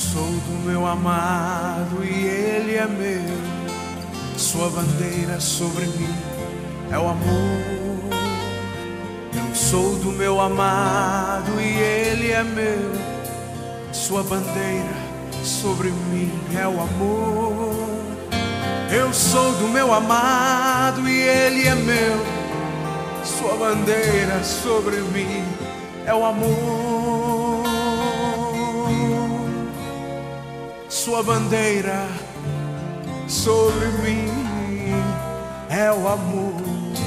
sou do meu amado e ele é meu. Sua bandeira sobre mim é o amor. Eu sou do meu amado e ele é meu. Sua bandeira sobre mim é o amor. Eu sou do meu amado e ele é meu. Sua bandeira sobre mim é o amor. Sua bandeira sobre mim é o amor.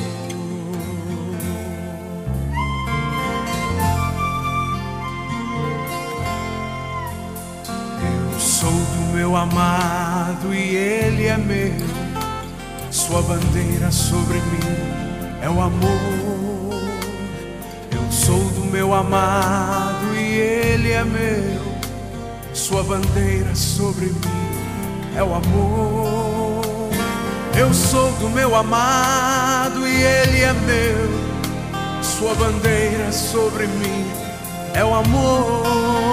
Eu sou do meu amado e ele é meu. Sua bandeira sobre mim é o amor. Eu sou do meu amado e ele é meu. Sua bandeira sobre mim é o amor. Eu sou do meu amado e ele é meu. Sua bandeira sobre mim é o amor.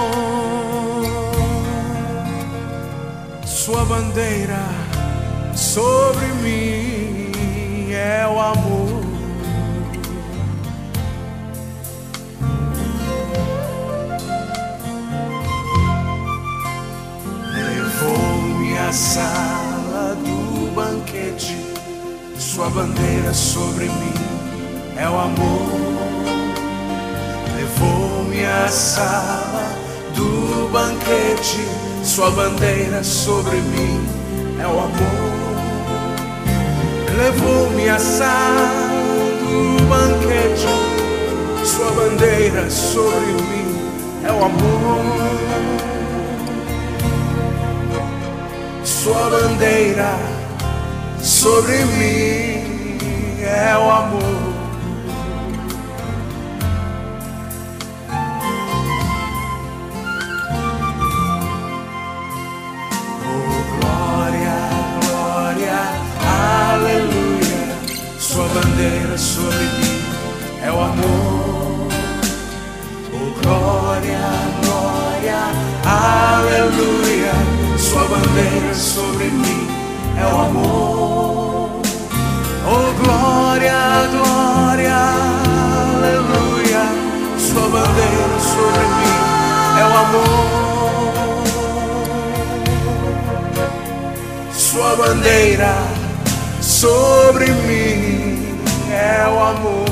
Sua bandeira sobre mim é o amor. Levou-me à sala do banquete. Sua bandeira sobre mim é o amor. Levou-me à sala do banquete. Sua bandeira sobre mim é o amor. Levou-me à sala do banquete. Sua bandeira sobre mim é o amor. Sua bandeira sobre mim é o amor. Sua bandeira sobre mim é o amor. Oh, glória, glória, aleluia. Sua bandeira sobre mim é o amor. Oh, glória, glória, aleluia. Sua bandeira sobre mim é o amor. Sua bandeira sobre mim é o amor.